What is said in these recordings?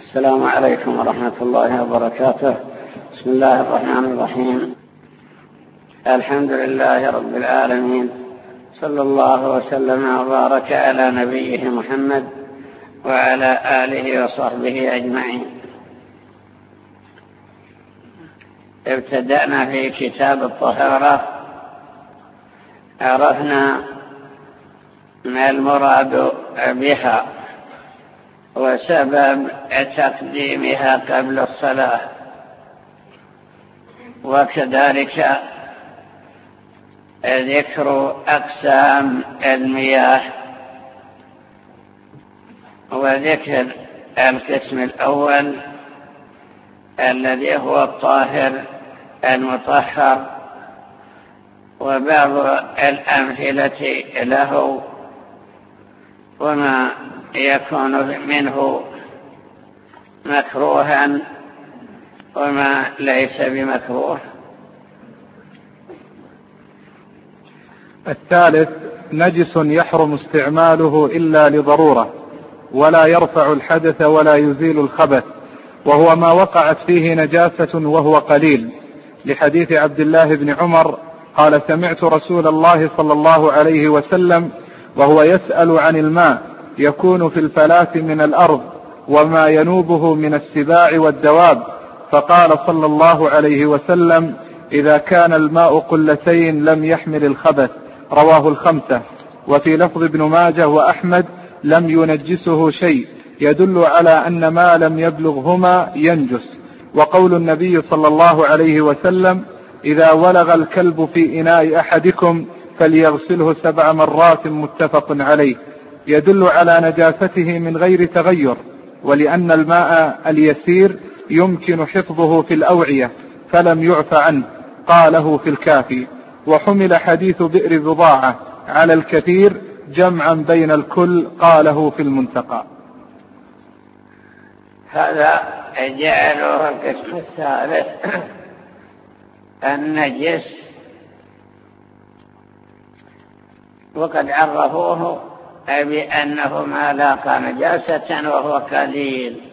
السلام عليكم ورحمة الله وبركاته. بسم الله الرحمن الرحيم. الحمد لله رب العالمين، صلى الله وسلم وبارك على نبيه محمد وعلى آله وصحبه أجمعين. ابتدأنا في كتاب الطهارة، عرفنا ما المراد بها وسبب تقديمها قبل الصلاة، وكذلك ذكر أقسام المياه وذكر القسم الأول الذي هو الطاهر المطهر وبعض الأمثلة له وما يكون منه مكروها وما ليس بمكروه. الثالث نجس يحرم استعماله إلا لضرورة ولا يرفع الحدث ولا يزيل الخبث، وهو ما وقعت فيه نجاسة وهو قليل، لحديث عبد الله بن عمر قال: سمعت رسول الله صلى الله عليه وسلم وهو يسأل عن الماء يكون في الفلاة من الأرض وما ينوبه من السباع والدواب، فقال صلى الله عليه وسلم: إذا كان الماء قلتين لم يحمل الخبث. رواه الخمسة. وفي لفظ ابن ماجه وأحمد: لم ينجسه شيء، يدل على أن ما لم يبلغهما ينجس. وقول النبي صلى الله عليه وسلم: إذا ولغ الكلب في إناء أحدكم فليغسله 7 مرات، متفق عليه، يدل على نجاسته من غير تغير، ولأن الماء اليسير يمكن حفظه في الأوعية فلم يعف عنه، قاله في الكافي. وحمل حديث بئر بضاعة على الكثير جمعا بين الكل، قاله في المنتقى. هذا جعله القسم الثالث النجس، وقد عرفوه بأنه ما لاقى نجاسة وهو قليل،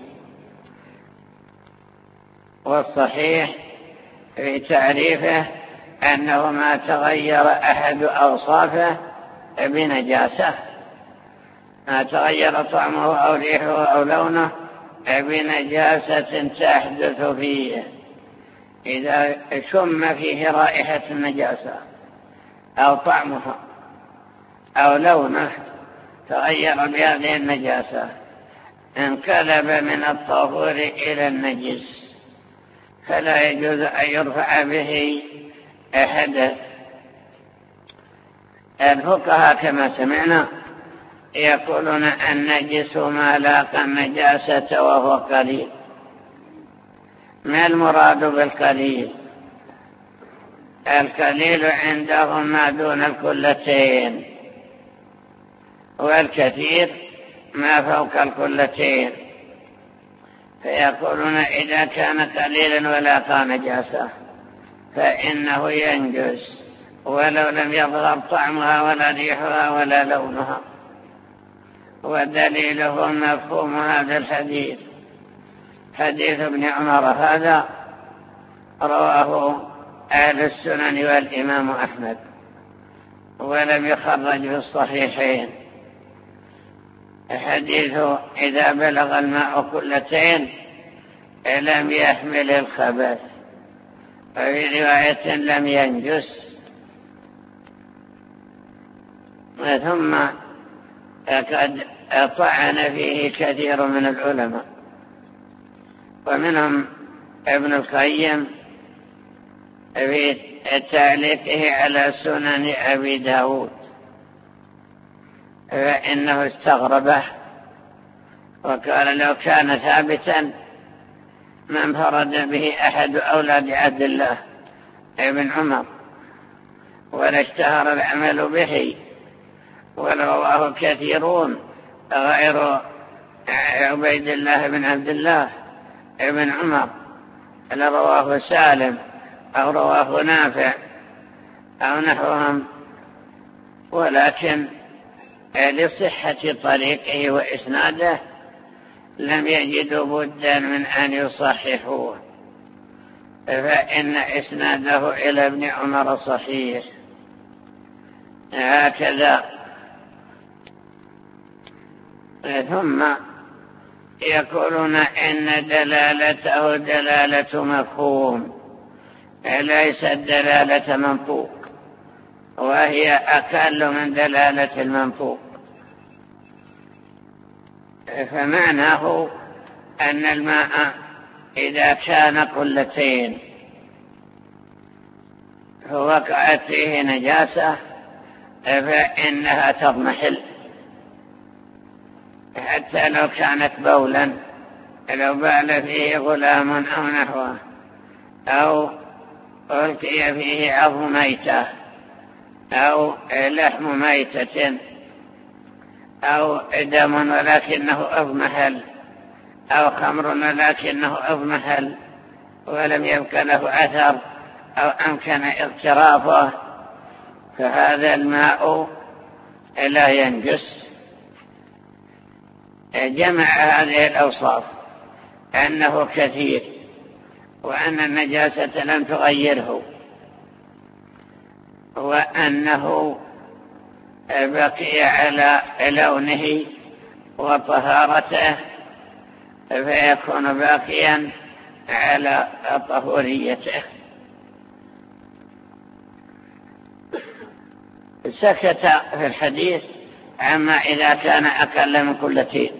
والصحيح في تعريفه أنه ما تغير أحد أوصافه بنجاسة، ما تغير طعمه أو ريحه أو لونه بنجاسة تحدث فيه. إذا شم فيه رائحة النجاسة أو طعمها أو لونه تغير بهذه النجاسة، انقلب من الطهور إلى النجس، فلا يجوز أن يرفع به حدث. الفقهاء كما سمعنا يقولون النجس ما لاقى النجاسة وهو قليل. ما المراد بالقليل؟ القليل عندهم ما دون الكلتين، والكثير ما فوق الكلتين، فيقولون إذا كان قليلا ولاقى نجاسة فإنه ينجس ولو لم يظهر طعمها ولا ريحها ولا لونها. ودليله مفهوم هذا الحديث حديث ابن عمر هذا، رواه أهل السنن والإمام أحمد ولم يخرج في الصحيحين. حديث إذا بلغ الماء قلتين لم يحمل الخبث، وفي رواية لم ينجس. ثم قد طعن فيه كثير من العلماء، ومنهم ابن القيم في تعليقه على سنن أبي داود، فإنه استغربه وقال: لو كان ثابتا ما انفرد به أحد أولاد عبد الله ابن عمر ولا اشتهر العمل به، ورواه كثيرون غير عبيد الله بن عبد الله ابن عمر، لرواه سالم أو رواه نافع أو نحوهم، ولكن لصحة طريقه وإسناده لم يجدوا بدا من أن يصححوه، فإن إسناده إلى ابن عمر صحيح. هكذا. ثم يقولون إن دلالته دلالة مفهوم ليست دلالة منطوق، وهي أقل من دلالة المنطوق. فمعناه أن الماء إذا كان قلتين فوقعت فيه نجاسة فإنها تضمحل، حتى لو كانت بولا، لو بال فيه غلام أو نحوه، أو ألقي فيه عظم ميتة أو لحم ميتة أو دم ولكنه أضمحل، أو خمر ولكنه أضمحل ولم يبق له أثر أو أمكن اغترافه، فهذا الماء لا ينجس. جمع هذه الأوصاف أنه كثير، وأن النجاسة لم تغيره، وأنه بقي على لونه وطهارته، فيكون باقيا على طهوريته. سكت في الحديث عما إذا كان أقل من قلتين،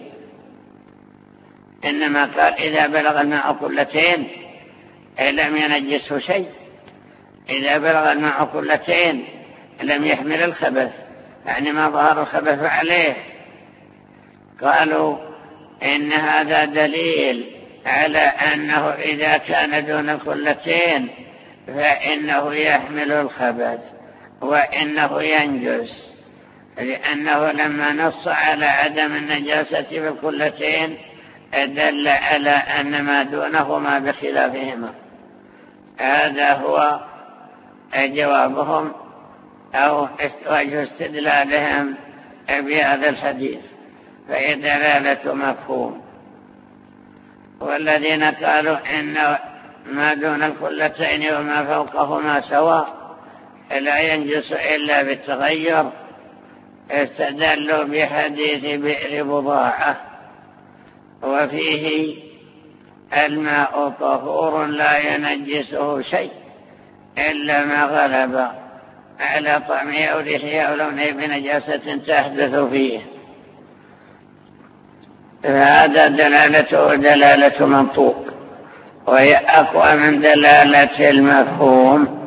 إنما قال إذا بلغ الماء قلتين لم ينجسه شيء، إذا بلغ الماء قلتين لم يحمل الخبث، يعني ما ظهر الخبث عليه. قالوا إن هذا دليل على أنه إذا كان دون القلتين فإنه يحمل الخبث وإنه ينجس، لأنه لما نص على عدم النجاسة في القلتين دل على أن ما دونهما بخلافهما. هذا هو جوابهم أو وجه استدلالهم بهذا الحديث، فهي دلالة مفهوم. والذين قالوا إن ما دون القلتين وما فوقهما سواء لا ينجس إلا بالتغير استدلوا بحديث بئر بضاعة، وفيه الماء طهور لا ينجسه شيء إلا ما غلب على طعمه أو ريحه أو لونه بنجاسة تحدث فيه. فهذا دلالته دلالة منطوق، وهي أقوى من دلالة المفهوم.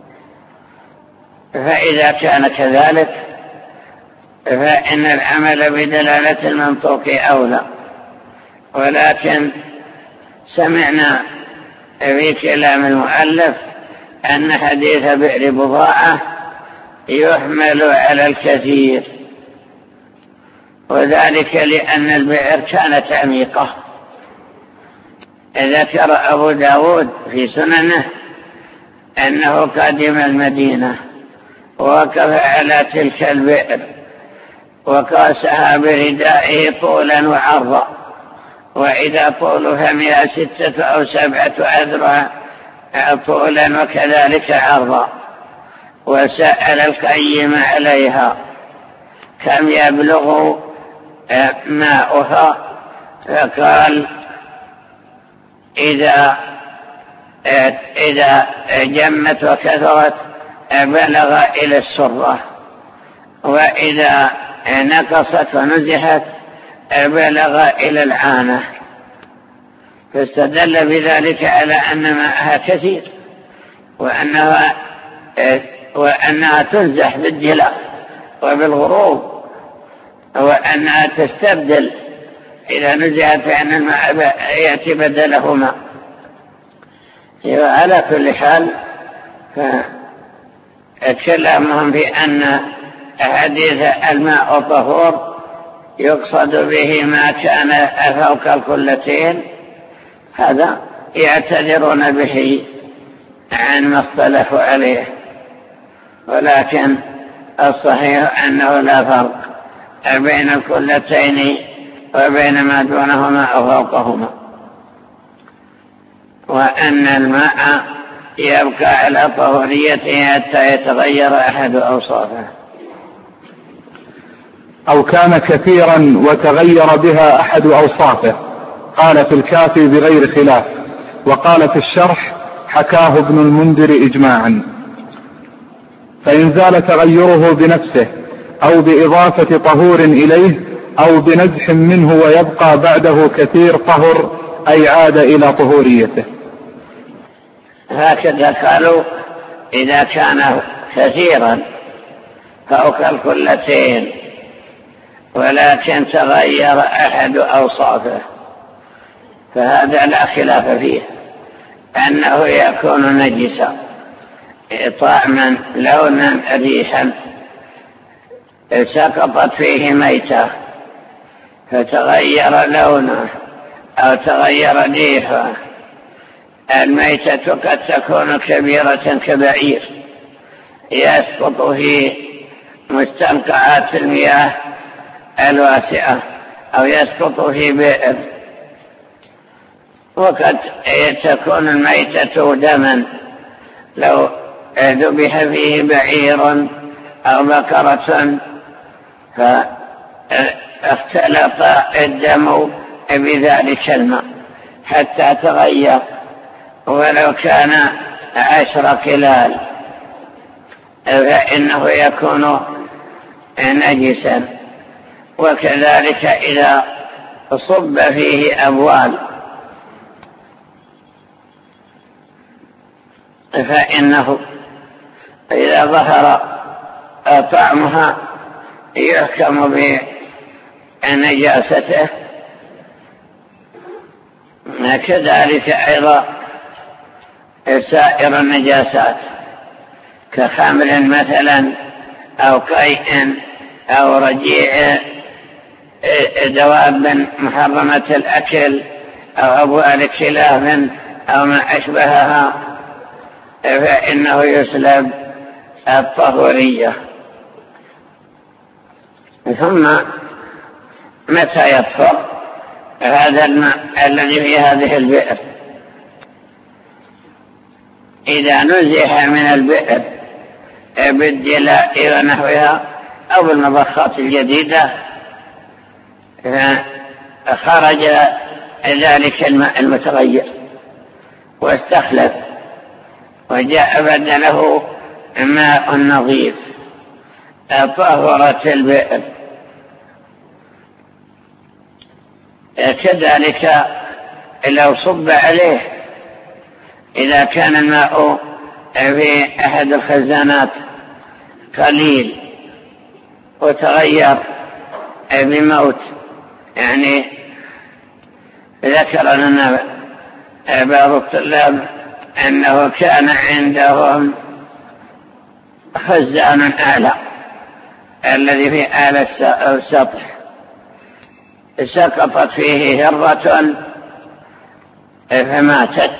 فإذا كان كذلك فإن العمل بدلالة المنطوق أولى. ولكن سمعنا في كلام المؤلف أن حديث بئر بضاعة يحمل على الكثير، وذلك لأن البئر كانت عميقة. ذكر أبو داود في سننه أنه قدم المدينة ووقف على تلك البئر وقاسها بردائه طولا وعرضا، وإذا طول فمها 6 أو 7 أذرع طولا وكذلك عرضا، وسأل القيم عليها كم يبلغ ماؤها، فقال إذا جمت وكثرت بلغ إلى السرة، وإذا نقصت ونزحت بلغ إلى العانة. فاستدل بذلك على أن ماءها كثير، وأنها تنزح بالجلاء وبالغروب، وأنها تستبدل إذا نزحت فإن الماء يأتي بدله ماء. على كل حال كلامهم بأن حديث الماء طهور يقصد به ما كان فوق القلتين، هذا يعتذرون به عن ما اختلفوا عليه. ولكن الصحيح أنه لا فرق بين القلتين وبين ما دونهما أو فوقهما، وأن الماء يبقى على طهوريته حتى يتغير أحد أوصافه. أو كان كثيرا وتغير بها أحد أوصافه، قال في الكافي بغير خلاف، وقال في الشرح حكاه ابن المنذر إجماعا. فإن زال تغيره بنفسه أو بإضافة طهور إليه أو بنزح منه ويبقى بعده كثير طهر، أي عاد إلى طهوريته. هكذا قالوا إذا كان كثيرا فوق الكلتين ولكن تغير أحد أوصافه فهذا لا خلاف فيه أنه يكون نجسا طعما لونا ريحا، سقطت فيه ميتة فتغير لونه أو تغير ريحه. الميتة قد تكون كبيرة كبعير يسقط في مستنقعات المياه الواسعة أو يسقط في بئر، وقد تكون الميتة دما لو ذبح فيه بعير أو بقرة فاختلط الدم بذلك الماء حتى تغير ولو كان 10 كلال فإنه يكون نجسا. وكذلك إذا صب فيه أبوال فإنه إذا ظهر طعمها يحكم بنجاسته. كذلك أيضا سائر النجاسات كخمر مثلا أو قيء أو رجيع دواب محرمة الأكل أو أبوال كلاب أو ما أشبهها فإنه يسلب الطهورية. ثم متى يطهر هذا الماء الذي في هذه البئر؟ إذا نزح من البئر بالدلاء ونحوها أو بالمضخات الجديدة خرج ذلك الماء المتغير واستخلف وجاء بدله ماء نظيف طهرت البئر. كذلك لو صب عليه إذا كان الماء في أحد الخزانات قليل وتغير بموت، يعني ذكر لنا بعض الطلاب أنه كان عندهم خزان أعلى الذي في أعلى السطح سقطت فيه هرة فماتت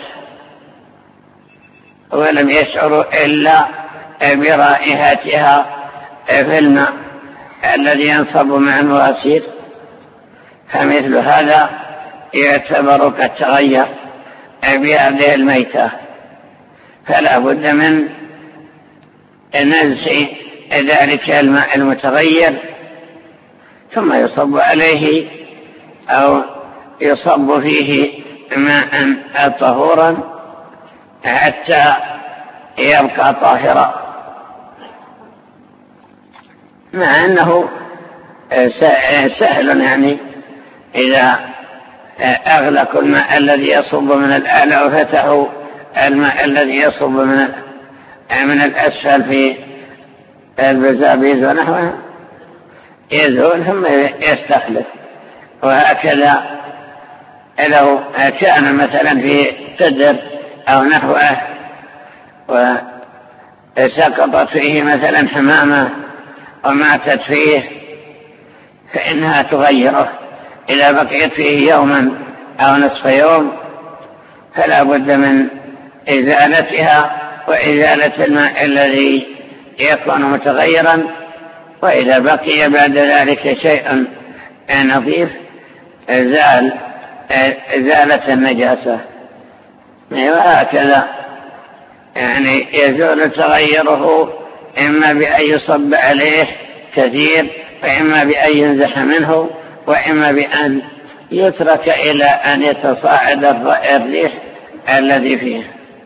ولم يشعروا إلا برائحتها في الماء الذي ينصب مع المواسير، فمثل هذا يعتبر قد تغير بهذه الميتة، فلا بد من نزع ذلك الماء المتغير ثم يصب عليه أو يصب فيه ماء طهورا حتى يبقى طاهرا، مع أنه سهل يعني إذا أغلقوا الماء الذي يصب من الأعلى وفتحوا الماء الذي يصب من الأسفل في البزابيز ونحوها يزول ثم يستخلف. وهكذا لو كان مثلا في قدر أو نحوه وسقطت فيه مثلا حمامة وماتت فيه فإنها تغيره إذا بقيت فيه يوما أو نصف يوم فلا بد من إزالتها وإزالة الماء الذي يكون متغيرا، وإذا بقي بعد ذلك شيء نظيف إزالة النجاسة. وهكذا يعني يزول تغيره إما بأن يصب عليه كثير، وإما بأن ينزح منه، وإما بأن يترك إلى أن يتصاعد الريح الذي فيه.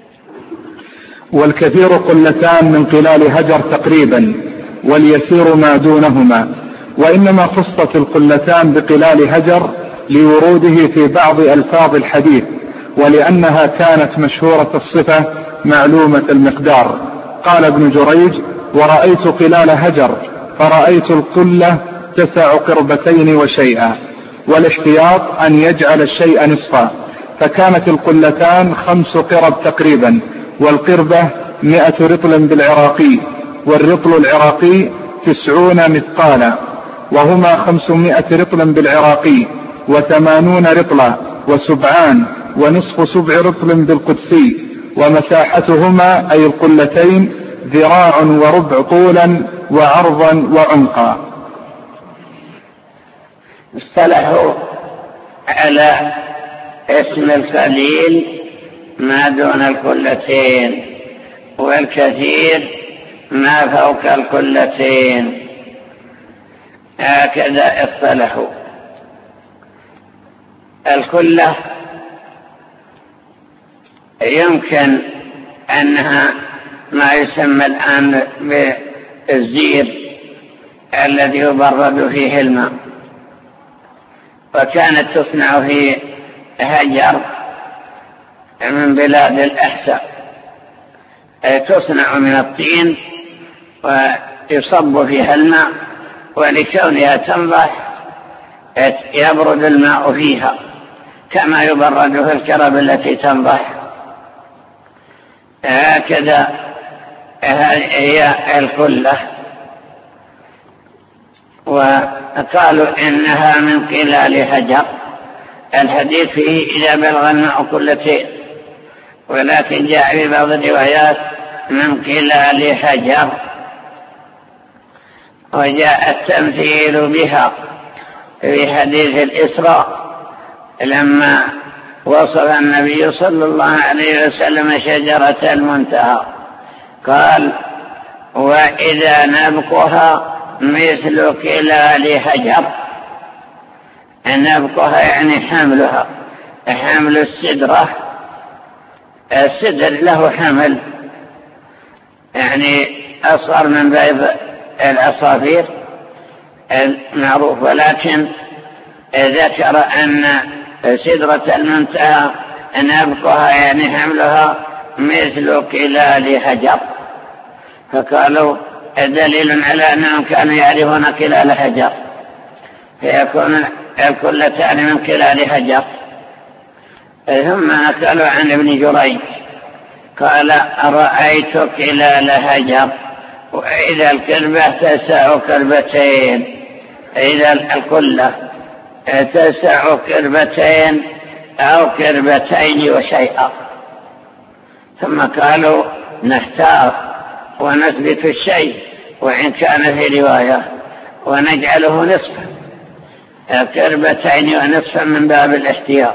والكثير قلتان من قلال هجر تقريبا، واليسير ما دونهما. وإنما خصت القلتان بقلال هجر لوروده في بعض ألفاظ الحديث، ولأنها كانت مشهورة الصفة معلومة المقدار. قال ابن جريج: ورأيت قلال هجر فرأيت القلة تسع قربتين وشيئا، والاحتياط أن يجعل الشيء نصفا، فكانت القلتان 5 قرب تقريبا، والقربة 100 رطل بالعراقي، والرطل العراقي 90 مثقالا، وهما 500 رطل بالعراقي، 80 رطلا، وسبعان، ونصف 7 رطل بالقدسي، ومساحتهما أي القلتين 1.25 ذراع طولا وعرضا وعمقا. اصطلحوا على اسم القليل ما دون القلتين، والكثير ما فوق القلتين، هكذا اصطلحوا. القلة يمكن أنها ما يسمى الآن بالزير الذي يبرد فيه الماء، وكانت تصنع في هجر من بلاد الأحساء، تصنع من الطين ويصب فيها الماء، ولكونها تنضح يبرد الماء فيها كما يبرد في الكرب التي تنضح. هكذا هي القلة. وقالوا إنها من قلال هجر. الحديث فيه إذا بلغ الماء قلتين، ولكن جاء في بعض الروايات من قلال هجر. وجاء التمثيل بها في حديث الإسراء لما وصف النبي صلى الله عليه وسلم شجرة المنتهى، قال: وإذا نبقها مثل قلال هجر. نبقها يعني حملها، حمل السدرة. السدر له حمل يعني أصغر من بيض العصافير المعروف، ولكن ذكر أن سدرة المنتهى نبقها يعني حملها مثل قلال هجر، فقالوا دليل على أنهم كانوا يعرفون قلال هجر، فيكون الكلتان من قلال هجر. ثم نقلوا عن ابن جريج قال: رأيت قلال هجر، وإذا الكلبة تسع كلبتين، إذا الكلة تسع كلبتين أو كلبتين وشيئا. ثم قالوا: نختار ونثبت الشيء وإن كان في رواية، ونجعله نصفا، كلبتين ونصفا من باب الاحتياط،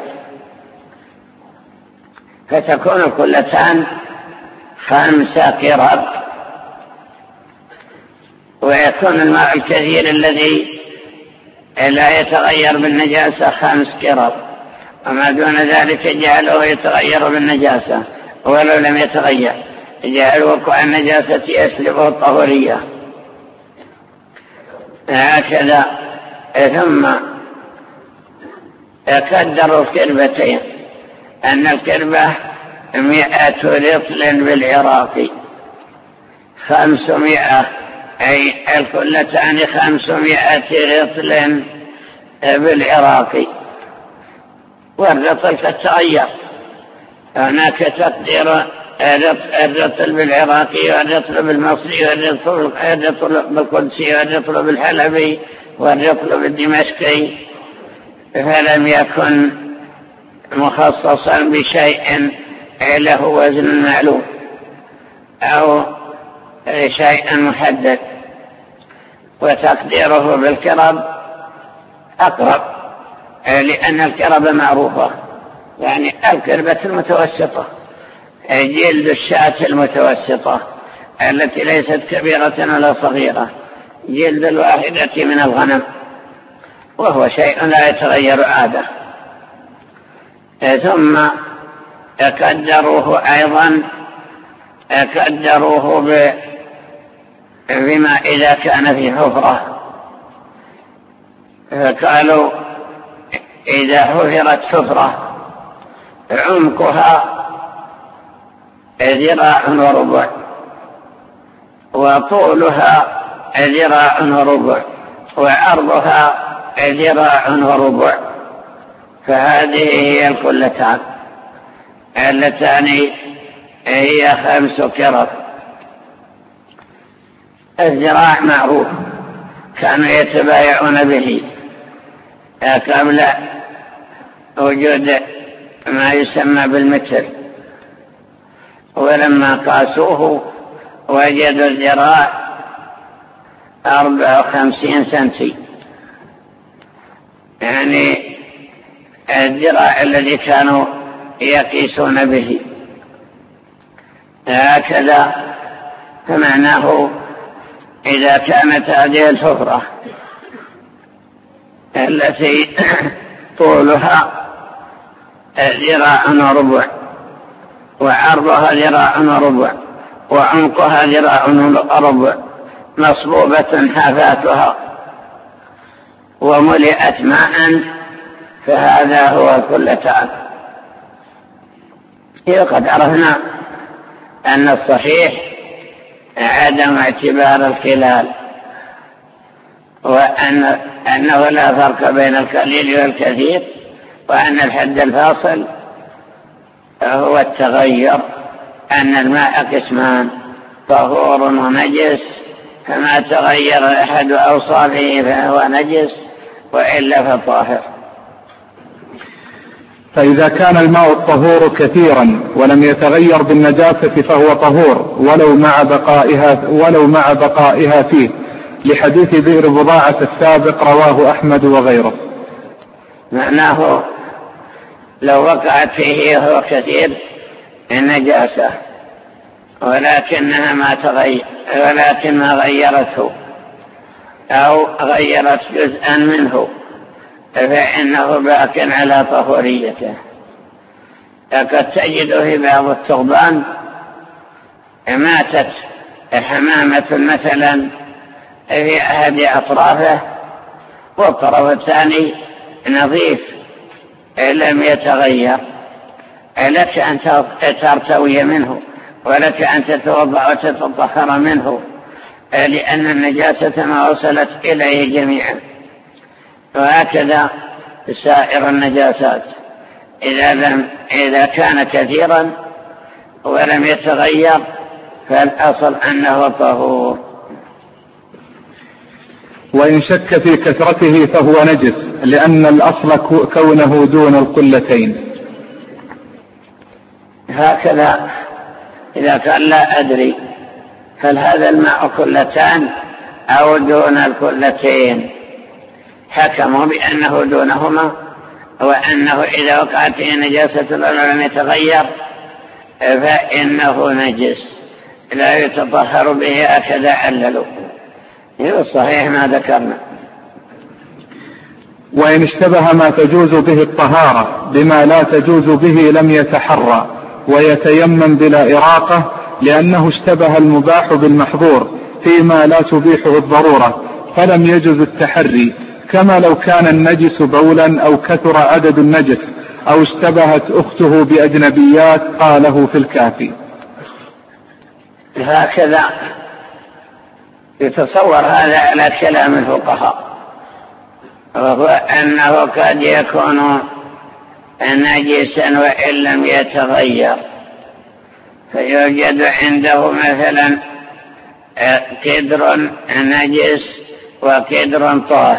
فتكون الكلتان 5 قرب، ويكون الماء الكثير الذي لا يتغير بالنجاسة 5 قرب، وما دون ذلك جعله يتغير بالنجاسة، ولو لم يتغير جعل وقوع النجاسة يسلبه الطهورية. هكذا. ثم قدروا الكربتين أن الكربة 100 رطل بالعراقي، 500 أي الكلتان 500 رطل بالعراقي. والرطل تتغير، هناك تقدير الرطل بالعراقي، والرطل بالمصري، والرطل بالقدسي، والرطل بالحلبي، والرطل بالدمشقي، فلم يكن مخصصا بشيء له وزن معلوم أو شيء محدد، وتقديره بالكرب أقرب، لأن الكربة معروفة، يعني الكربة المتوسطة، جلد الشاة المتوسطة التي ليست كبيرة ولا صغيرة، جلد الواحدة من الغنم، وهو شيء لا يتغير عادة. ثم قدروه أيضا، قدروه بما إذا كان في حفرة، فقالوا إذا حفرت حفرة عمقها 1.25 ذراع وطولها 1.25 ذراع وعرضها 1.25 ذراع، فهذه هي الكلتان اللتان هي 5 كرب. الذراع معروف، كانوا يتبايعون به قبل وجود ما يسمى بالمتر، ولما قاسوه وجدوا الذراع 54 سنتي، يعني الذراع الذي كانوا يقيسون به هكذا. فمعناه إذا كانت هذه الحفرة التي طولها 1.25 ذراع وعرضها 1.25 ذراع وعمقها 1.25 ذراع مصبوبة حافاتها وملئت ماء، فهذا هو الكلتان. وقد عرفنا أن الصحيح عدم اعتبار الخلال، وأنه لا فرق بين القليل والكثير، وأن الحد الفاصل هو التغير، أن الماء قسمان طهور ونجس، فما تغير أحد أوصافه فهو نجس وإلا فطاهر. فإذا كان الماء الطهور كثيرا ولم يتغير بالنجاسة فهو طهور ولو مع بقائها فيه، لحديث بئر بضاعة السابق رواه أحمد وغيره. معناه لو وقعت فيه هو كثير النجاسة ولكن ما غيرته أو غيرت جزءا منه، فإنه باق على طهوريته. قد تجد في بعض الثعبان ماتت حمامة مثلا في أحد أطرافه والطرف الثاني نظيف لم يتغير، لك أن ترتوي منه ولك أن تتوضأ وتتطهر منه، لأن النجاسة ما وصلت إليه جميعا. وهكذا سائر النجاسات إذا كان كثيرا ولم يتغير فالأصل أنه طهور. وإن شك في كثرته فهو نجس، لأن الأصل كونه دون القلتين. هكذا إذا كان لا أدري هل هذا الماء كلتان أو دون الكلتين، حكموا بأنه دونهما، وأنه إذا وقعت فيه نجاسة ولم يتغير فإنه نجس لا يتطهر به، هكذا عللوا. هذا الصحيح ما ذكرنا. وإن اشتبه ما تجوز به الطهارة بما لا تجوز به لم يتحرى ويتيمم بلا إراقة، لأنه اشتبه المباح بالمحظور فيما لا تبيحه الضرورة، فلم يجوز التحري، كما لو كان النجس بولا أو كثر عدد النجس أو اشتبهت أخته بأجنبيات، قاله في الكافي. هكذا يتصور هذا على كلام الفقهاء، وهو أنه قد يكون نجسا وإن لم يتغير، فيوجد عنده مثلا كدر نجس وكدر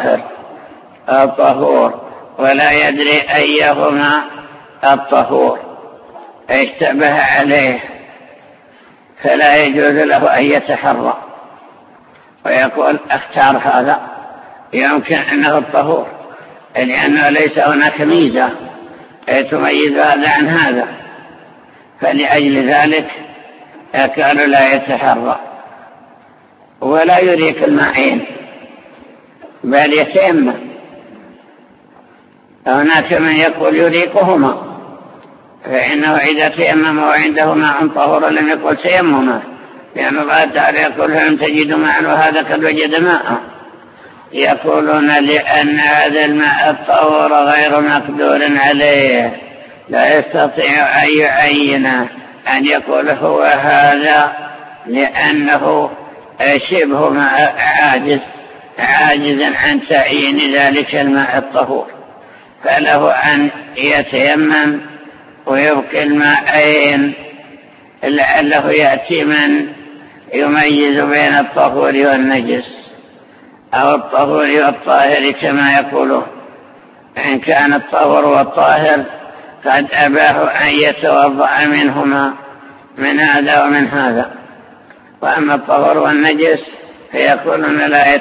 طهور ولا يدري أيهما الطهور، اشتبه عليه، فلا يجوز له أن يتحرى ويقول اختار هذا، يمكن أنه الطهور لأنه ليس هناك ميزة تميز هذا عن هذا، فلأجل ذلك كانوا لا يتحرى ولا يريك الماءين بل يتيمم. هناك من يقول يريقهما، فإنه إذا تيمم وعنده ماء طهور لم يقل تيمما، لأن الله تعالى يقول لم تجدوا ماء وهذا قد وجد ماء. يقولون لأن هذا الماء الطهور غير مقدور عليه، لا يستطيع أن يعينه أن يقول هو هذا، لأنه شبه عاجزا عن تعيين ذلك الماء الطهور، فله أن يتيمم ويبقي الماءين لعله يأتي من يميز بين الطهور والنجس أو الطهور والطاهر كما يقولون. إن كان الطهور والطاهر قد أباحوا أن يتوضأ منهما من هذا ومن هذا، وأما الطهور والنجس فيقولون لا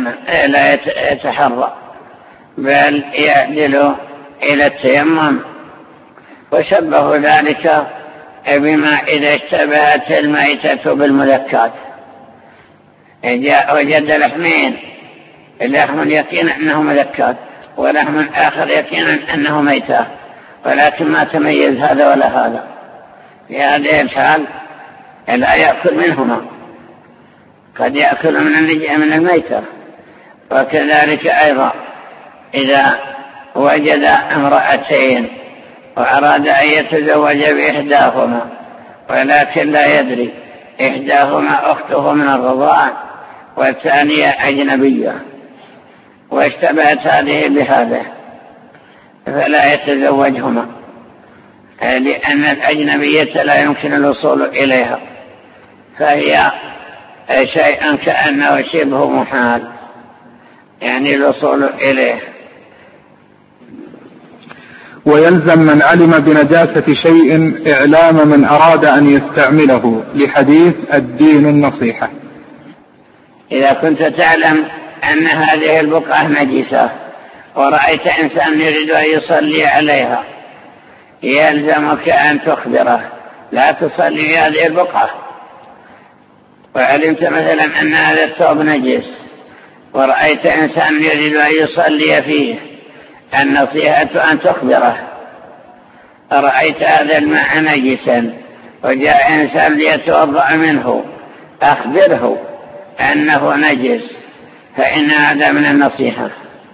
يتحرى بل يعدل إلى التيمم. وشبهوا ذلك بما إذا اشتبهت الميتة بالمذكات، وجد لحمين، اللحم يقين أنه مذكات ولحم آخر يقين أنه ميتة، ولكن ما تميز هذا ولا هذا، في هذه الحال لا يأكل منهما، قد يأكل من الميتة. وكذلك أيضا إذا وجد امرأتين وأراد أن يتزوج بإحداهما ولكن لا يدري، إحداهما أخته من الرضاعة والثانية أجنبية، واشتبهت هذه بهذا فلا يتزوجهما، لأن الأجنبية لا يمكن الوصول إليها، فهي شيئا كأنه شبه محال يعني الوصول إليه. ويلزم من علم بنجاسة شيء إعلام من أراد أن يستعمله، لحديث الدين النصيحة. إذا كنت تعلم أن هذه البقعة نجسة ورأيت إنسان يريد أن يصلي عليها، يلزمك أن تخبره لا تصلي هذه البقعة. وعلمت مثلا أن هذا الثوب نجس ورأيت إنسان يريد أن يصلي فيه، النصيحة أن تخبره. رأيت هذا الماء نجسا وجاء إنسان ليتوضأ منه، أخبره أنه نجس، فإن هذا من النصيحة.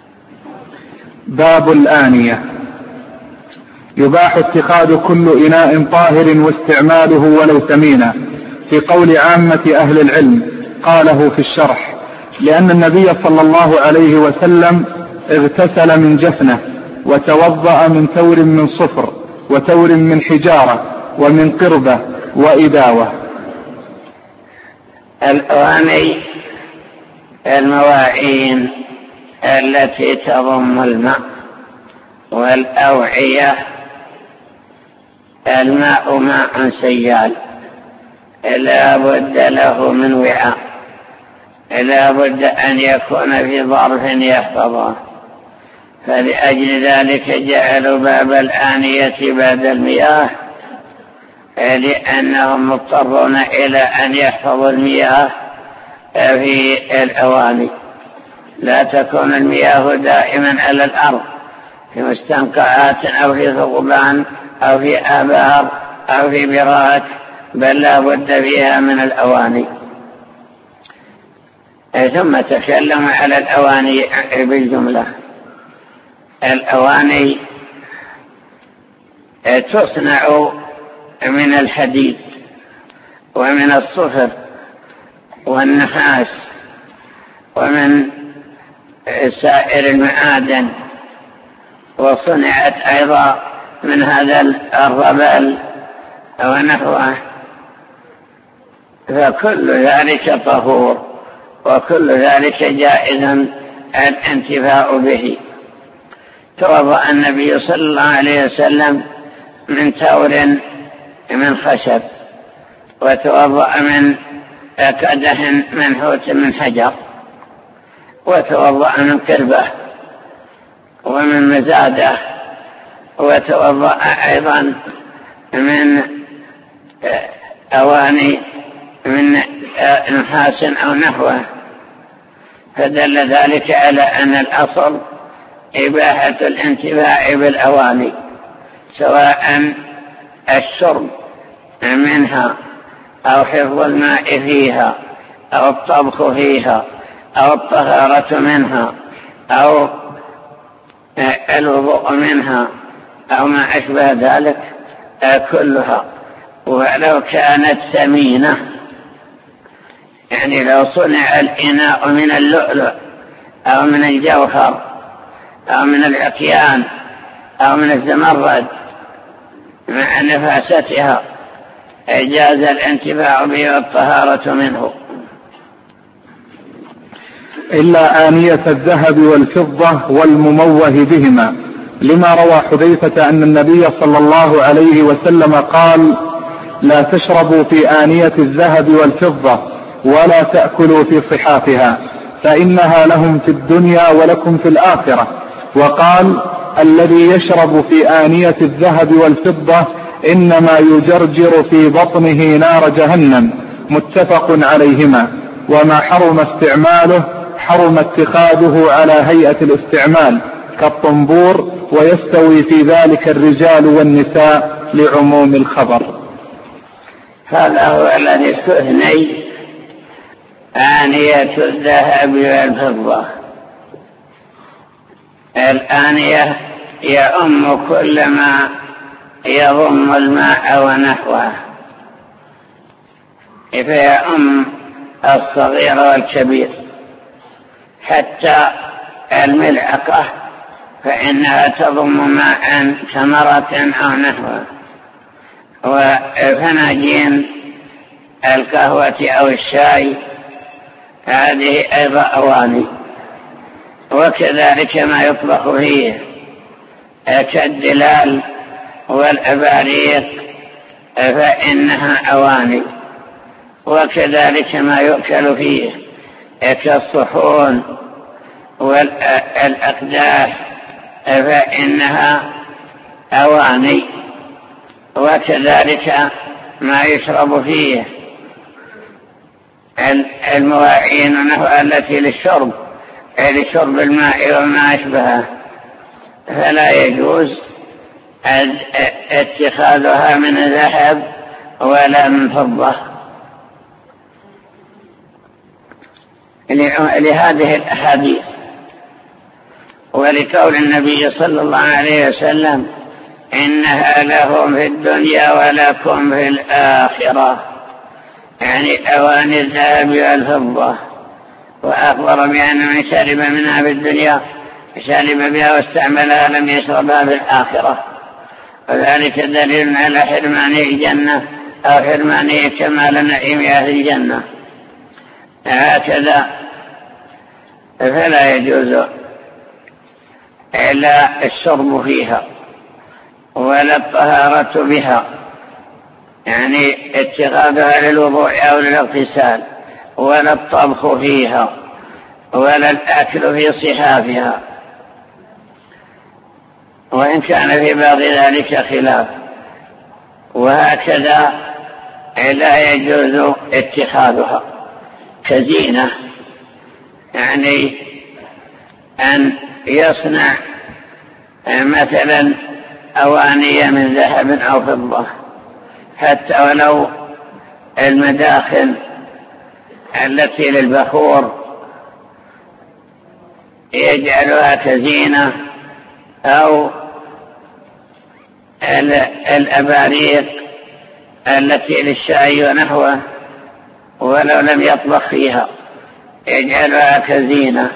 باب الآنية. يباح اتخاذ كل إناء طاهر واستعماله ولو ثمينا، في قول عامة أهل العلم، قاله في الشرح، لأن النبي صلى الله عليه وسلم اغتسل من جفنة وتوضأ من ثور من صفر وثور من حجارة ومن قربة وإداوة. الأواني المواعين التي تضم الماء، والأوعية الماء ماء سيال لا بد له من وعاء، لا بد أن يكون في ظرف يحفظه، فلأجل ذلك جعلوا باب الآنية بعد المياه، لأنهم مضطرون إلى أن يحفظوا المياه في الأواني. لا تكون المياه دائما على الأرض في مستنقعات أو في ثقبان أو في آبار أو في براك، بل لا بد فيها من الأواني. ثم تكلم على الأواني بالجملة. الأواني تصنع من الحديد ومن الصفر والنحاس ومن سائر المعادن، وصنعت أيضا من هذا الربل ونحوه، فكل ذلك طهور وكل ذلك جائز الانتفاع به. توضأ النبي صلى الله عليه وسلم من ثور من خشب، وتوضأ من قدح منحوت من حجر، وتوضأ من قربة، ومن مزاده، وتوضأ أيضا من أواني من نحاس أو نحوه، فدل ذلك على أن الأصل إباحة الانتفاع بالأواني، سواء الشرب منها أو حفظ الماء فيها أو الطبخ فيها أو الطهارة منها أو الوضوء منها أو ما أشبه ذلك كلها. ولو كانت ثمينة، يعني لو صنع الإناء من اللؤلؤ أو من الجوهر أو من العقيان أو من الزمرد مع نفاستها جاز الانتفاع به والطهارة منه، إلا آنية الذهب والفضة والمموه بهما، لما روى حذيفة أن النبي صلى الله عليه وسلم قال: لا تشربوا في آنية الذهب والفضة ولا تأكلوا في صحافها، فإنها لهم في الدنيا ولكم في الآخرة. وقال: الذي يشرب في آنية الذهب والفضة إنما يجرجر في بطنه نار جهنم. متفق عليهما. وما حرم استعماله حرم اتخاذه على هيئة الاستعمال كالطنبور، ويستوي في ذلك الرجال والنساء لعموم الخبر. هذا هو الذي استثني آنية الذهب والفضة. الآنية يعم كل ما يضم الماء ونحوه، فيعم الصغير والكبير، حتى الملعقة فإنها تضم ماء كمرة أو نحوه، وفناجين القهوة أو الشاي هذه أيضا أواني، وكذلك ما يطبخ فيه كالدلال والأباريق فإنها أواني، وكذلك ما يؤكل فيه كالصحون والأقداح فإنها أواني، وكذلك ما يشرب فيه المواعين التي للشرب الماء وما أشبهه، فلا يجوز اتخاذها من ذهب ولا من فضة. لهذه الأحاديث ولقول النبي صلى الله عليه وسلم: إنها لهم في الدنيا ولكم في الآخرة، يعني أواني الذهب والفضة. وأخبر بأن من شرب منها في الدنيا شرب بها واستعملها لم يشربها في الآخرة، وذلك دليل على حرمان الجنة أو حرمانه كمال نعيم أهل الجنة. هكذا فلا يجوز إلا الشرب فيها ولا الطهارة بها، يعني اتخاذها للوضوء أو للاغتسال، ولا الطبخ فيها ولا الأكل في صحافها، وإن كان في بعض ذلك خلاف. وهكذا لا يجوز اتخاذها كزينة، يعني أن يصنع مثلا أواني من ذهب أو فضة، حتى ولو المداخل التي للبخور يجعلها كزينة، أو الأباريق التي للشاي ونحوه ولو لم يطبخ فيها يجعلها كزينة.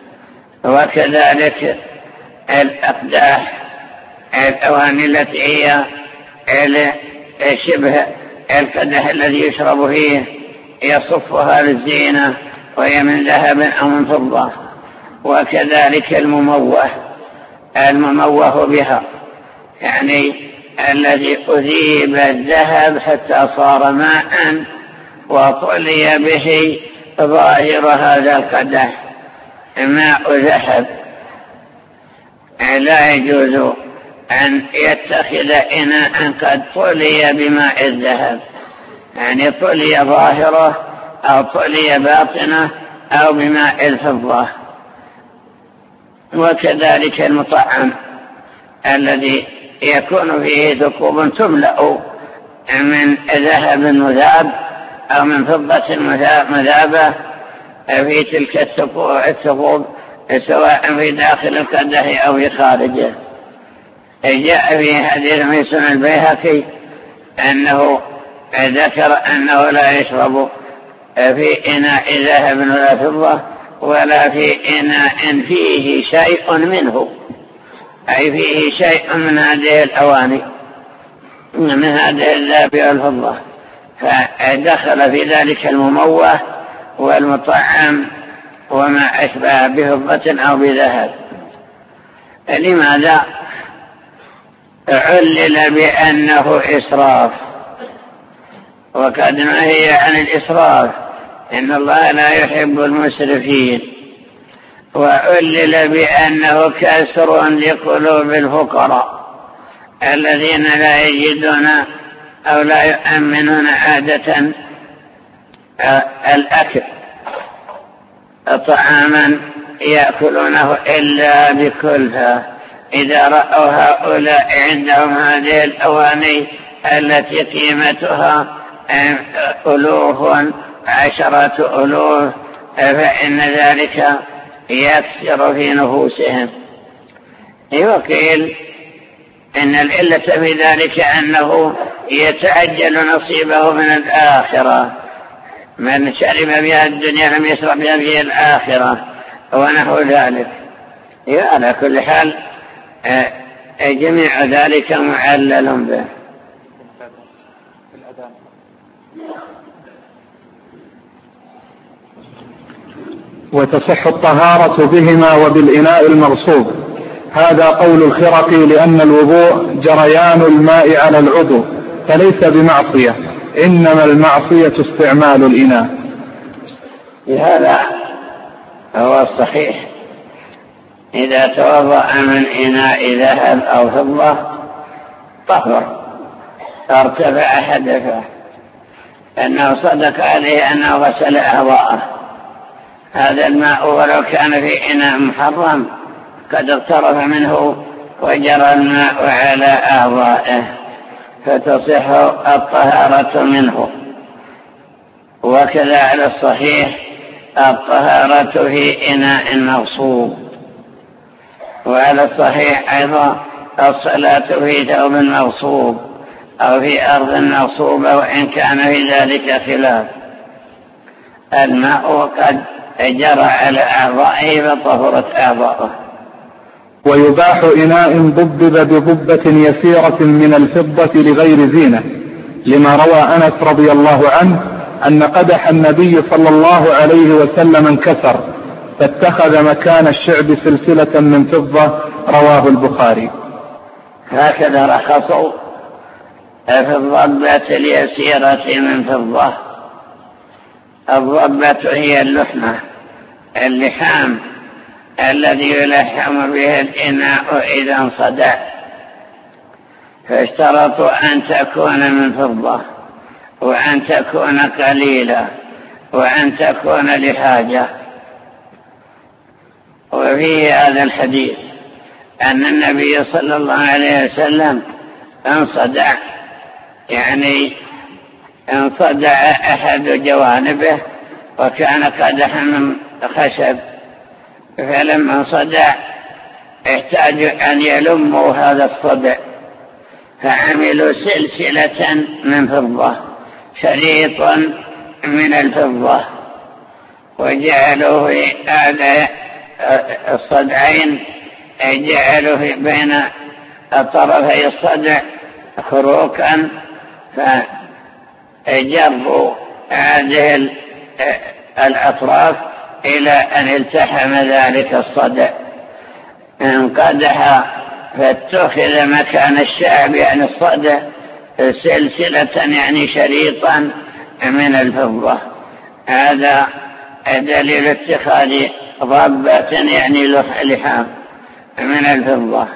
وكذلك الأقداح، الأواني التي هي شبه القدح الذي يشرب فيه يصفها للزينة وهي من ذهب أو من فضة. وكذلك المموه بها، يعني الذي أذيب الذهب حتى صار ماء وطلي به ظاهر هذا القدح ماء ذهب، لا يجوز أن يتخذ إناء قد طلي بماء الذهب، يعني طلي ظاهره أو طلي باطنه أو بماء الفضة. وكذلك المطعم الذي يكون فيه ثقوب تملأ من ذهب مذاب أو من فضة مذابة في تلك الثقوب سواء في داخل القدح أو في خارجه. جاء في حديث في سنن البيهقي أنه ذكر أنه لا يشرب في إناء ذهب ولا فضة ولا في إناء فيه شيء منه، أي فيه شيء من هذه الأواني من هذه الذهب والفضة، فدخل في ذلك المموه والمطعم وما أشبه بفضة أو بذهب. لماذا؟ علل بأنه إسراف، وقد نهي عن الإسراف، إن الله لا يحب المسرفين. وعلل بأنه كسر لقلوب الفقراء الذين لا يجدون أو لا يؤمنون عادة الأكل طعاما يأكلونه إلا بكلفة. إذا رأوا هؤلاء عندهم هذه الأواني التي قيمتها ألوف 10 ألوف فإن ذلك يكثر في نفوسهم. وقيل إن العلة في ذلك أنه يتعجل نصيبه من الآخرة، من شرب بها الدنيا لم يشرب بها في الآخرة ونحو ذلك. على كل حال جميع ذلك معلل به. وتصح الطهارة بهما وبالإناء المغصوب. هذا قول الخرقي لأن الوضوء جريان الماء على العضو فليس بمعصية، إنما المعصية استعمال الإناء. هذا هو الصحيح. إذا توضأ من إناء ذهب أو فضة طهر ارتفع حدثه، أنه صدق عليه أنه غسل أعضاءه. هذا الماء ولو كان في إناء محرم قد اقترف منه وجرى الماء على أعضائه فتصح الطهارة منه. وكذا على الصحيح الطهارة في إناء مغصوب. وعلى الصحيح أيضا الصلاة في ثوب مغصوب أو في أرض مغصوبة وإن كان في ذلك خلاف. الماء قد جرى على أعضائه فطهرت أعضائه. ويباح إناء ضبب بضبة يسيرة من الفضة لغير زينة، لما روى أنس رضي الله عنه أن قدح النبي صلى الله عليه وسلم انكسر فاتخذ مكان الشعب سلسلة من فضة، رواه البخاري. هكذا رخصوا في الضبة اليسيرة من فضة. الضبة هي اللحام الذي يلحم به الإناء إذا انصدع، فاشترطوا أن تكون من فضة وأن تكون قليلة وأن تكون لحاجة. وفي هذا الحديث أن النبي صلى الله عليه وسلم انصدع، يعني انصدع أحد جوانبه وكان قدحا من خشب، فلما انصدع احتاجوا أن يلموا هذا الصدع فعملوا سلسلة من فضة، شريطا من الفضة، وجعلوا في هذا الصدعين جعلوا بين طرفي الصدع خروقا فجروا هذه الأطراف إلى أن التحم ذلك الصدع، انقدح فاتخذ مكان الشعب يعني الصدع سلسلة يعني شريطا من الفضة. هذا دليل اتخاذ ضبة يعني لحام. من الفضة.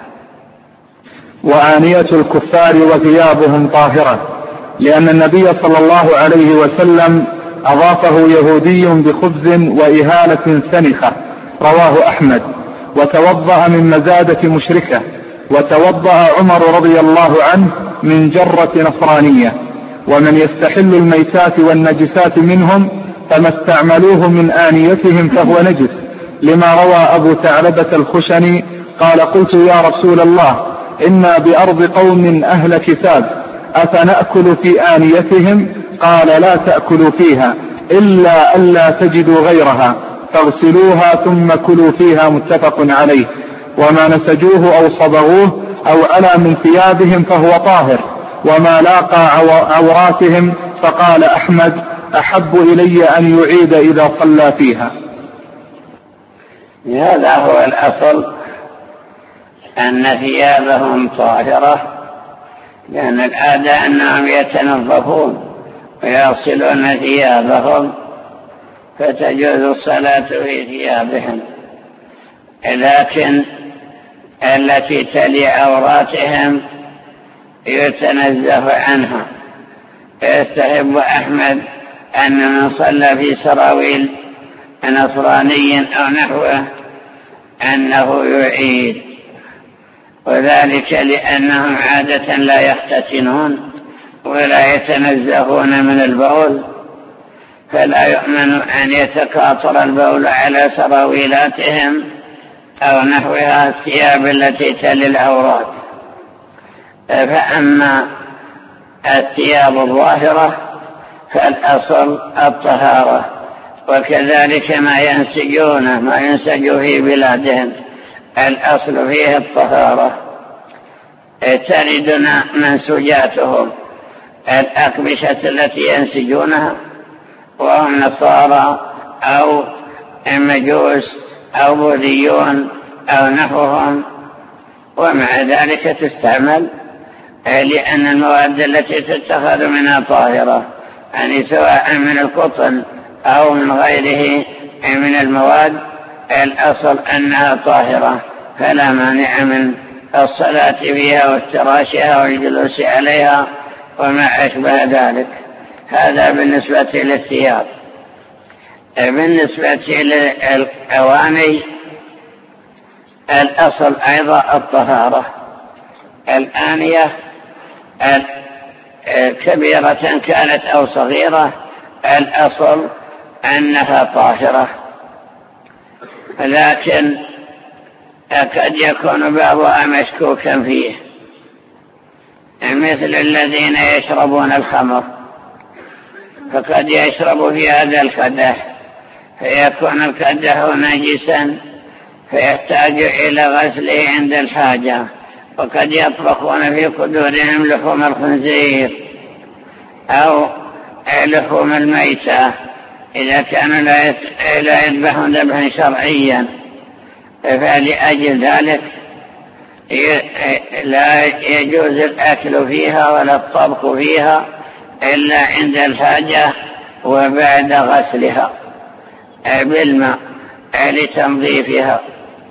وآنية الكفار وثيابهم طاهرة، لأن النبي صلى الله عليه وسلم أضافه يهودي بخبز وإهالة سنخة، رواه أحمد. وتوضأ من مزادة مشركة، وتوضأ عمر رضي الله عنه من جرة نصرانية. ومن يستحل الميتات والنجسات منهم فما استعملوه من آنيتهم فهو نجس، لما روى أبو ثعلبة الخشني قال: قلت يا رسول الله إنا بأرض قوم أهل كتاب أفنأكل في آنيتهم؟ قال: لا تأكلوا فيها إلا ألا تجدوا غيرها، فاغسلوها ثم كلوا فيها. متفق عليه. وما نسجوه أو صبغوه أو على من ثيابهم فهو طاهر، وما لاقى عوراتهم. فقال أحمد: أحب إلي أن يعيد إذا صلى فيها. هذا هو الأصل، أن ثيابهم طاهرة، لأن العادة أنهم يتنظفون ويغسلون ثيابهم، فتجوز الصلاة في ثيابهم. لكن التي تلي عوراتهم يتنزه عنها. يستحب أحمد أن من صلى في سراويل نصراني أو نحوه أنه يعيد، وذلك لأنهم عادة لا يختتنون ولا يتنزهون من البول، فلا يؤمن أن يتكاثر البول على سراويلاتهم أو نحوها الثياب التي تلي العورات. فأما الثياب الظاهرة فالأصل الطهارة، وكذلك ما ينسج في بلادهم الأصل فيه الطهارة. تردنا منسوجاتهم الأقمشة التي ينسجونها، وهم نصارى أو مجوس أو بوذيون أو نحوهم، ومع ذلك تستعمل، لأن المواد التي تتخذ منها طاهرة، يعني سواء من القطن أو من غيره من المواد، الأصل أنها طاهرة، فلا مانع من الصلاة فيها وافتراشها والجلوس عليها وما أشبه ذلك. هذا بالنسبة للثياب. بالنسبة للأواني الأصل أيضا الطهارة. الآنية كبيرة كانت أو صغيرة الأصل أنها طاهرة، لكن قد يكون بعضها مشكوكا فيه، مثل الذين يشربون الخمر، فقد يشرب في هذا القدح فيكون القدح نجسا فيحتاج إلى غسله عند الحاجة، وقد يطبخون في قدورهم لحوم الخنزير أو لحوم الميتة إذا كانوا لا يذبحون ذبحا شرعيا، فلأجل ذلك لا يجوز الأكل فيها ولا الطبخ فيها إلا عند الحاجة وبعد غسلها بالماء لتنظيفها.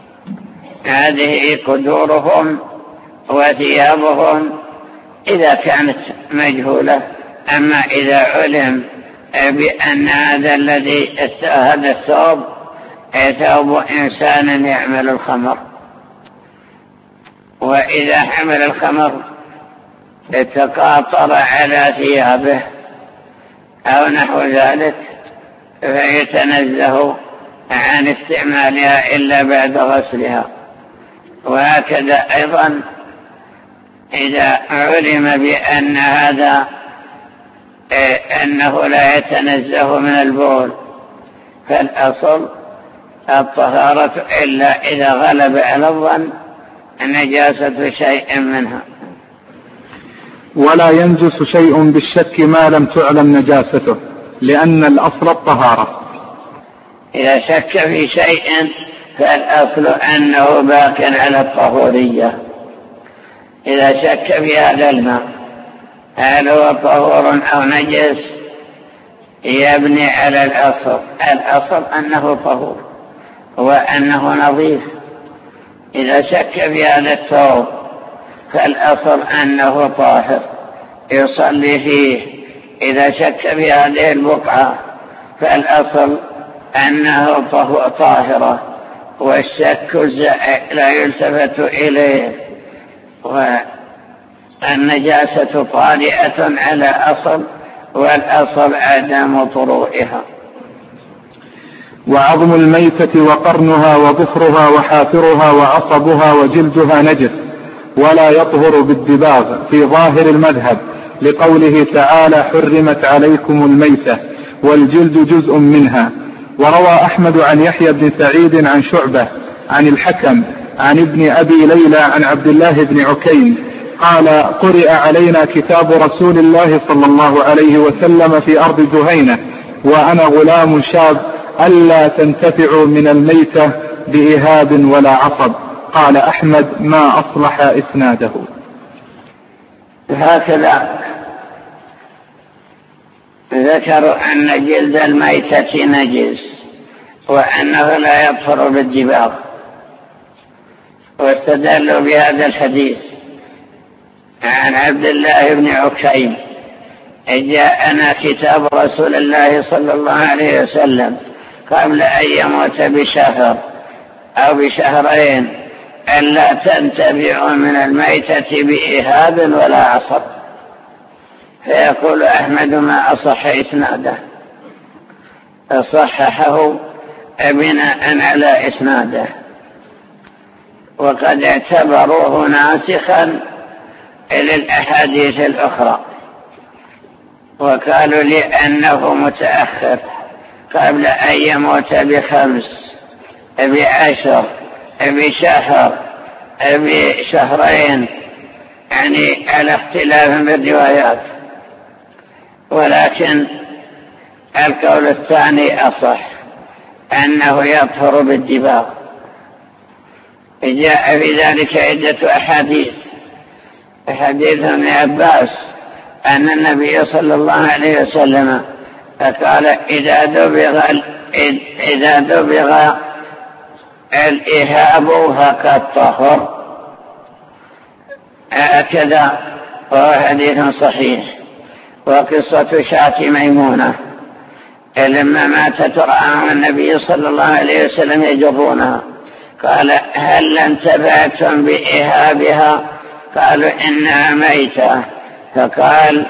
هذه قدورهم وثيابهم إذا كانت مجهولة. أما إذا علم بأن هذا الثوب ثوب إنسان يعمل الخمر، وإذا حمل الخمر تقاطر على ثيابه أو نحو ذلك فيتنزه عن استعمالها إلا بعد غسلها. وهكذا أيضا إذا علم بأن هذا أنه لا يتنزه من البول فالأصل الطهارة إلا إذا غلب على الظن نجاسة شيء منها. ولا ينجس شيء بالشك ما لم تعلم نجاسته، لأن الأصل الطهارة. إذا شك في شيء فالأصل أنه باق على الطهورية. إذا شك في هذا الماء هل هو طهور أو نجس يبني على الأصل. الأصل أنه طهور وأنه نظيف، إذا شك في هذا الثوب فالأصل أنه طاهر يصلي فيه. إذا شك في هذه البقعة فالأصل أنه طاهرة، والشك لا يلتفت إليه، والنجاسة طارئة على أصل، والأصل عدم طروئها. وعظم الميتة وقرنها وظفرها وحافرها وعصبها وجلدها نجس ولا يطهر بالدباغ في ظاهر المذهب، لقوله تعالى حرمت عليكم الميتة والجلد جزء منها. وروى أحمد عن يحيى بن سعيد عن شعبة عن الحكم عن ابن أبي ليلى عن عبد الله بن عكيم قال قرئ علينا كتاب رسول الله صلى الله عليه وسلم في أرض جهينة وأنا غلام شاب ألا تنتفعوا من الميتة بإهاب ولا عصب. قال أحمد ما أصلح إسناده. هكذا ذكروا أن جلد الميتة نجس وأنه لا يطهر بالدباغ، واستدلوا بهذا الحديث عن عبد الله بن عكيم جاءنا كتاب رسول الله صلى الله عليه وسلم قبل أن يموت بشهر أو بشهرين ألا تنتفعوا من الميتة بإهاب ولا عصب. فيقول أحمد ما أصح إسناده، صححه بناء على إسناده، وقد اعتبروه ناسخا للأحاديث الأخرى، وقالوا لأنه متأخر قبل أن يموت ب5 ب10 بشهر بشهرين، يعني على اختلاف بالروايات. ولكن القول الثاني أصح أنه يطهر بالدباغ. جاء في ذلك عدة أحاديث. حديث ابن عباس أن النبي صلى الله عليه وسلم قال إذا دبغ الإهاب فقد طهر. هكذا وهو حديث صحيح. وقصة شاة ميمونة لما ماتت رآهم النبي صلى الله عليه وسلم يجرونها، قال هل انتفعتم بإهابها؟ قالوا إنها ميتة. فقال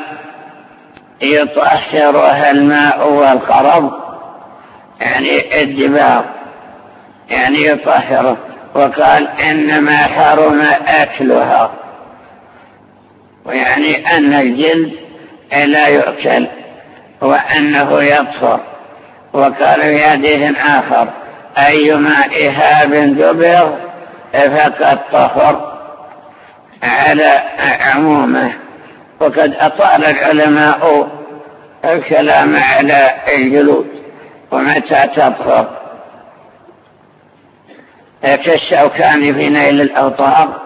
يطهرها الماء والقرض، يعني الدباغ، يعني يطهره. وقال إنما حرم أكلها، ويعني أن الجلد لا يؤكل وأنه يطهر. وقال في حديث آخر أيما إهاب دبغ فقد طهر على عمومه. وقد أطال العلماء الكلام على الجلود ومتى تطهر، كالشوكاني في نيل الأوطار،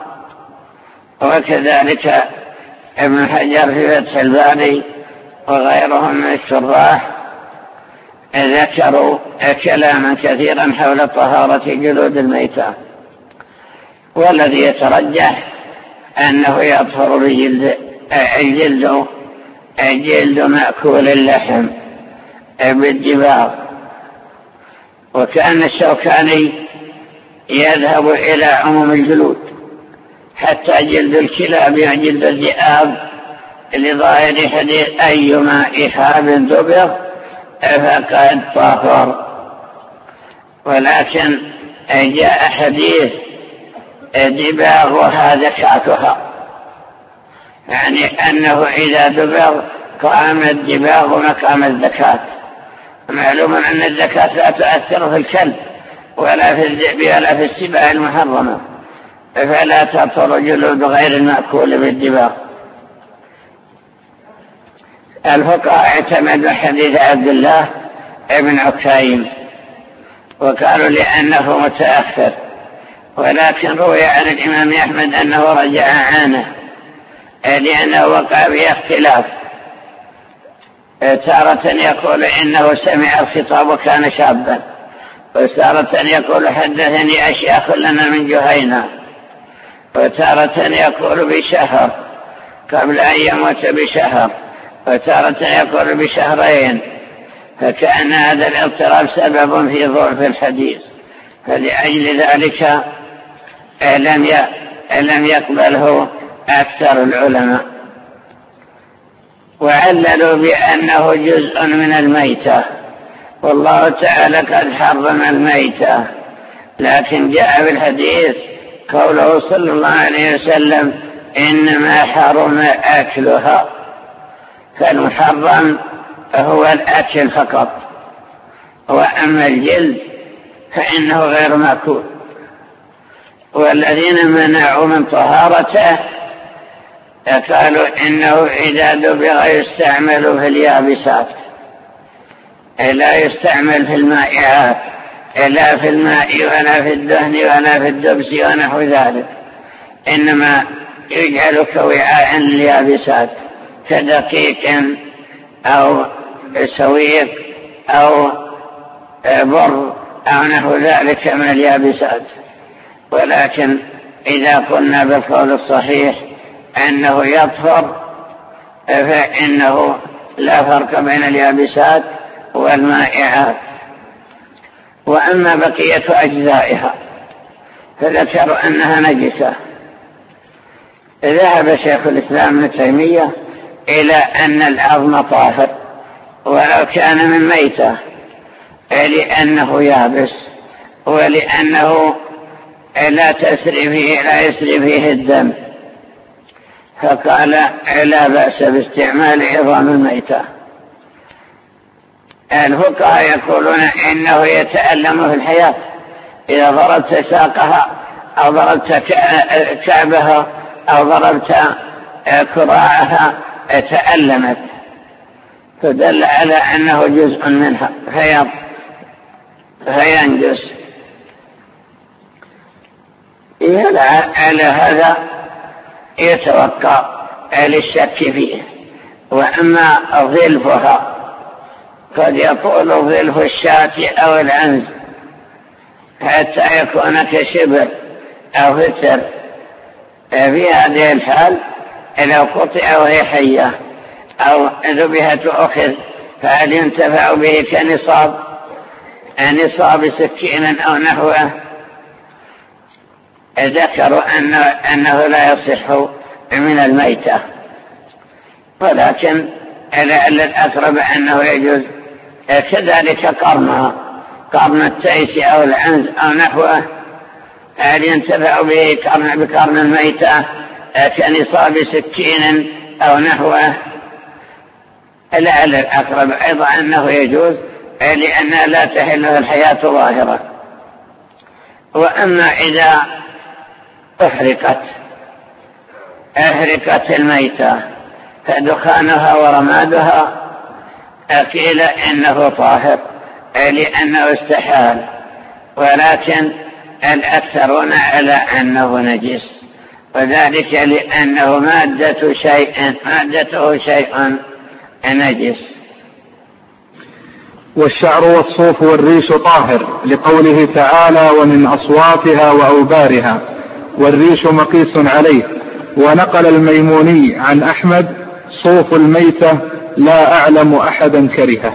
وكذلك ابن حجر في فتح الباري وغيرهم من الشراح ذكروا كلاما كثيرا حول طهارة جلود الميتة. والذي يترجح أنه يطهر بجلد جلد مأكول اللحم بالدباغ. وكأن الشوكاني يذهب إلى عموم الجلود حتى جلد الكلاب وجلد الذئاب، لظاهر حديث أيما إهاب دبغ فقد طهر. ولكن جاء حديث دباغها زكاتها، يعني أنه إذا دبغ قام الدباغ مقام الزكاة. معلوم أن الزكاة لا تؤثر في الكلب ولا في الذئب ولا في السباع المحرمة، فلا تطهر جلود غير المأكول بالدباغ. الفقهاء اعتمدوا حديث عبد الله بن عكيم وقالوا لأنه متأخر. ولكن روي عن الإمام أحمد أنه رجع عنه لأنه وقع به اختلاف. تارة يقول إنه سمع الخطاب وكان شابا، وتارة يقول حدثني أشياخ لنا من جهينة، وتارة يقول بشهر قبل أن يموت بشهر، وتارة يقول بشهرين، فكأن هذا الاضطراب سبب في ضعف الحديث، فلأجل ذلك لم يقبله أكثر العلماء، وعللوا بأنه جزء من الميتة، والله تعالى قد حرم الميتة، لكن جاء بالحديث قوله صلى الله عليه وسلم إنما حرم أكلها، فالمحرم هو الأكل فقط، وأما الجلد فإنه غير مأكول. والذين منعوا من طهارته قالوا إنه إذا دبغ يستعمل في اليابسات، لا يستعمل في المائعات، لا في الماء ولا في الدهن ولا في الدبس ونحو ذلك، إنما يجعل كوعاء لليابسات كدقيق أو سويق أو بر أو نحو ذلك من اليابسات. ولكن إذا قلنا بالقول الصحيح أنه يطهر، فإنه لا فرق بين اليابسات والمائعات. وأما بقية أجزائها فذكروا أنها نجسة. ذهب شيخ الإسلام ابن تيمية إلى أن العظم طاهر ولو كان من ميتة، لأنه يابس ولأنه لا يسري فيه الدم، فقال لا بأس باستعمال عظام الميتة. الفقهاء يقولون إنه يتألم في الحياة، إذا ضربت ساقها أو ضربت كعبها أو ضربت كراعها تألمت، فدل على أنه جزء منها فينجس. على هذا يتوقع للشك فيه. وأما ظلفها قد يطول ظلف الشاة أو العنز حتى يكون كشبر أو فتر، في هذه الحال لو قطع وهي حية أو ذبحت وأخذ فهل ينتفع به كنصاب سكين أو نحوه؟ ذكروا أنه لا يصح من الميتة، ولكن الأقرب أنه يجوز. كذلك قرن التيس أو العنز أو نحوه هل ينتفع به بقرن الميتة كنصاب سكين أو نحوه؟ لعل الأقرب أيضا أنه يجوز، لأنها لا تحله الحياة ظاهرة. وأما إذا أحرقت الميتة فدخانها ورمادها قيل إنه طاهر لأنه استحال، ولكن الأكثرون على أنه نجس، وذلك لأنه مادته شيء نجس. والشعر والصوف والريش طاهر، لقوله تعالى ومن أصوافها وأوبارها، والريش مقيس عليه. ونقل الميموني عن أحمد صوف الميتة لا أعلم أحدا كرهه.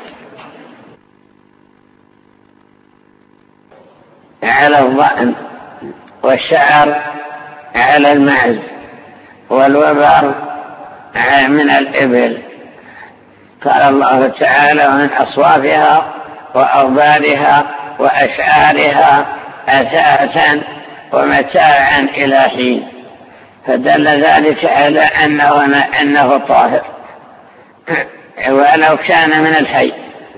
على الضأن، والشعر على المعز، والوبر من الإبل. قال الله تعالى ومن أصوافها وأوبارها وأشعارها أثاثا ومتاعا إلى حين، فدل ذلك على أنه طاهر ولو كان من الحي.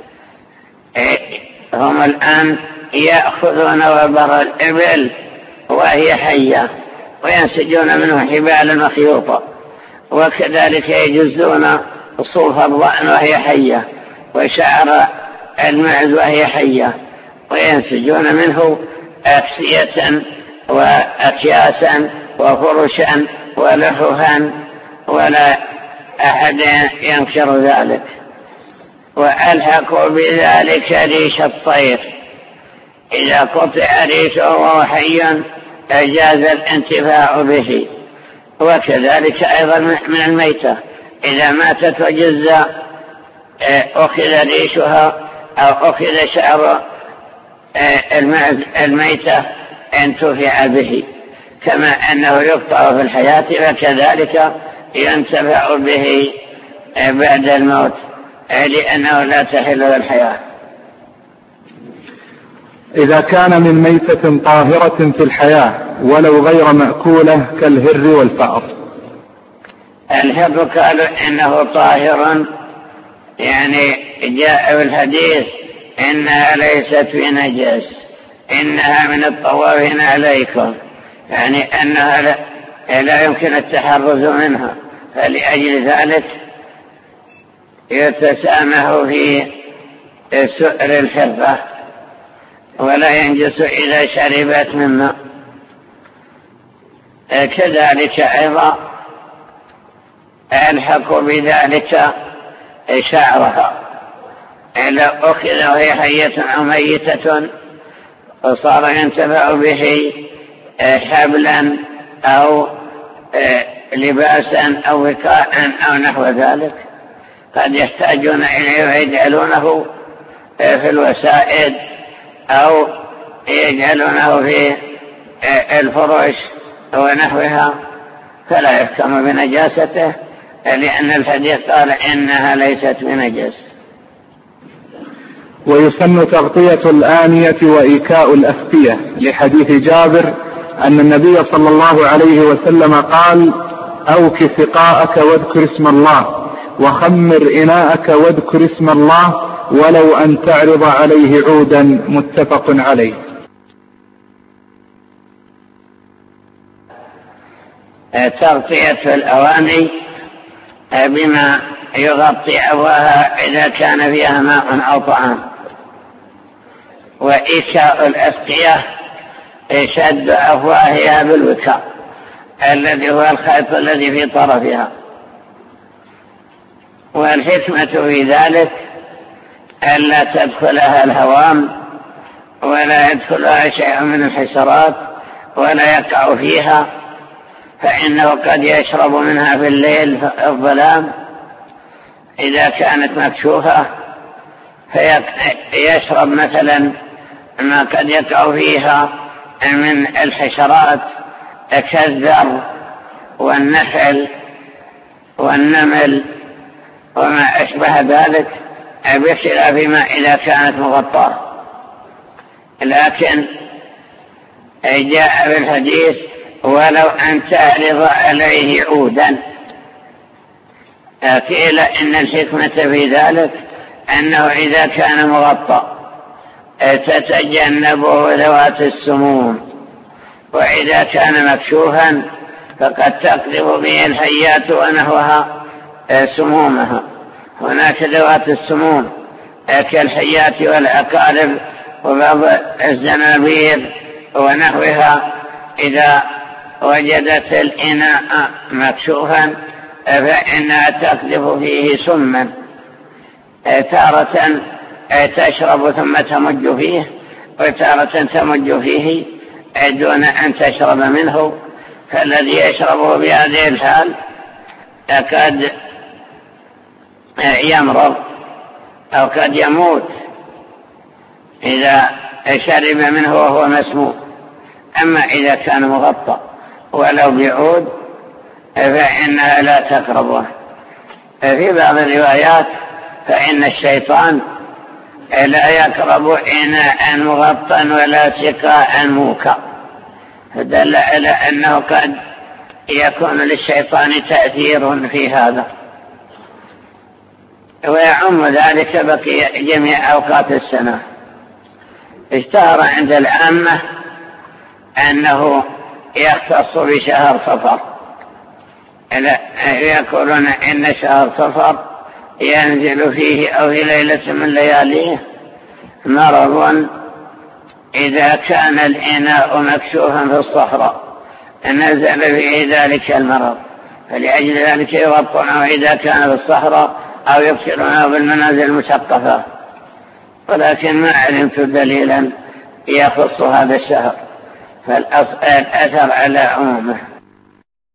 هم الآن يأخذون وبر الإبل وهي حية وينسجون منه حبالا وخيوطا، وكذلك يجزون صوف الضأن وهي حية وشعر المعز وهي حية، وينسجون منه أكسية وأكياسا وفرشا ولحفا، ولا أحد ينكر ذلك. وألحقوا بذلك ريش الطير، إذا قطع ريشه وهو حي جاز الانتفاع به. وكذلك أيضا من الميتة إذا ماتت وجز أخذ ريشها أو أخذ شعر الميتة انتفع به، كما أنه يقطع في الحياة فكذلك ينتفع به بعد الموت، لأنه لا تحل له الحياة. إذا كان من ميتة طاهرة في الحياة ولو غير مأكولة كالهر والفأر. الهر قالوا إنه طاهر، يعني جاء في الحديث إنها ليست بنجس، إنها من الطوافين عليكم، يعني أنها لا يمكن التحرز منها، فلأجل ذلك يتسامح في سؤر الحرة ولا ينجس إذا شربت من ماء. كذلك أيضا ألحق بذلك شعرها، لو أخذ وهي حية أو ميتة وصار ينتفع به حبلا أو لباسا أو وكاء أو نحو ذلك، قد يحتاجون إليه ويجعلونه في الوسائد أو يجعلونه في الفرش ونحوها، فلا يحكم بنجاسته، لأن الحديث قال إنها ليست بنجس. ويسن تغطية الآنية وإيكاء الأفتية لحديث جابر أن النبي صلى الله عليه وسلم قال: أوك سقاءك واذكر اسم الله، وخمر إناءك واذكر اسم الله، ولو أن تعرض عليه عودا. متفق عليه. تغطية الأواني بما يغطي أبواها إذا كان فيها ماء أو طعام. وإيكاء الأسقية شد أفواهها بالوكاء الذي هو الخيط الذي في طرفها. والحكمة في ذلك ألا تدخلها الهوام ولا يدخلها شيء من الحشرات ولا يقع فيها، فإنه قد يشرب منها في الليل في الظلام إذا كانت مكشوفة، فيشرب مثلا ما قد يقع فيها من الحشرات كالذر والنحل والنمل وما أشبه ذلك، بخلاف ما إذا كانت مغطاة. لكن جاء في الحديث: ولو أن تعرض عليه عودا. قيل إن الحكمة في ذلك أنه إذا كان مغطى تتجنبه ذوات السموم، وإذا كان مكشوفا فقد تقذف به الحيات ونحوها سمومها. هناك ذوات السموم كالحيات والعقارب وبعض الزنابير ونحوها، إذا وجدت الإناء مكشوفا فإنها تقذف فيه سما، تارة تشرب ثم تمج فيه، وتارة تمج فيه دون أن تشرب منه، فالذي يشربه بهذه الحال قد يمرض أو قد يموت إذا شرب منه وهو مسموم. أما إذا كان مغطى ولو بعود فإنها لا تقربه. في بعض الروايات فإن الشيطان لا يقرب إناء مغطى ولا سقاء موكى، فدل على أنه قد يكون للشيطان تأثير في هذا. ويعم ذلك بقي جميع أوقات السنة. اشتهر عند العامة أنه يختص بشهر صفر، يقولون إن شهر صفر ينزل فيه أو في ليلة من لياليه مرض إذا كان الإناء مكشوفا في الصحراء نزل فيه ذلك المرض، فلأجل ذلك يغطونه إذا كان في الصحراء أو يكسرونه بالمنازل المشقفة. ولكن ما علمت دليلا يخص هذا الشهر، فالأثر على عمومه.